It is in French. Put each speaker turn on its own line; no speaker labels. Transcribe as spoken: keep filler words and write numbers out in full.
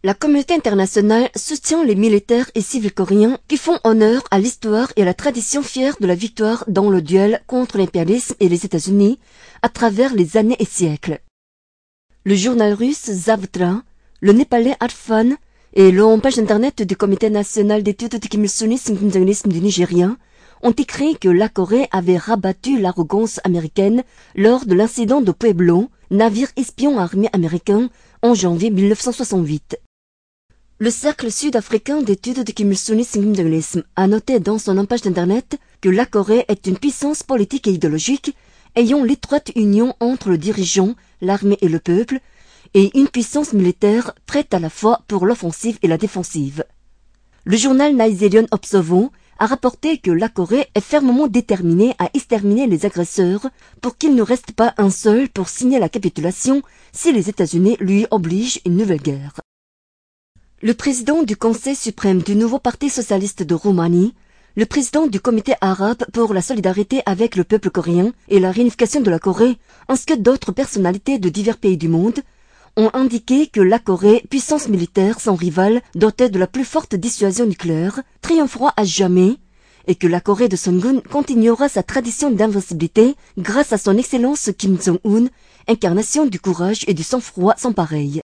La communauté internationale soutient les militaires et civils coréens qui font honneur à l'histoire et à la tradition fière de la victoire dans le duel contre l'impérialisme et les États-Unis à travers les années et siècles. Le journal russe Zavtra, le népalais Arfan et la page internet du Comité national d'études du Kim Il-sungisme Kim Jong-ilisme du Nigeria ont écrit que la Corée avait rabattu l'arrogance américaine lors de l'incident de Pueblo, navire espion armé américain, en janvier mille neuf cent soixante-huit. Le Cercle sud-africain d'études du Kim Il-sungisme Kim Jong-ilisme a noté dans son page d'internet que la Corée est une puissance politique et idéologique ayant l'étroite union entre le dirigeant, l'armée et le peuple, et une puissance militaire prête à la fois pour l'offensive et la défensive. Le journal Nigerian Observer a rapporté que la Corée est fermement déterminée à exterminer les agresseurs pour qu'il ne reste pas un seul pour signer la capitulation si les États-Unis lui obligent une nouvelle guerre. Le président du Conseil suprême du nouveau Parti socialiste de Roumanie, le président du Comité arabe pour la solidarité avec le peuple coréen et la réunification de la Corée, ainsi que d'autres personnalités de divers pays du monde, ont indiqué que la Corée, puissance militaire sans rivale, dotée de la plus forte dissuasion nucléaire, triomphera à jamais, et que la Corée de Son-gun continuera sa tradition d'invincibilité grâce à son excellence Kim Jong-un, incarnation du courage et du sang-froid sans pareil.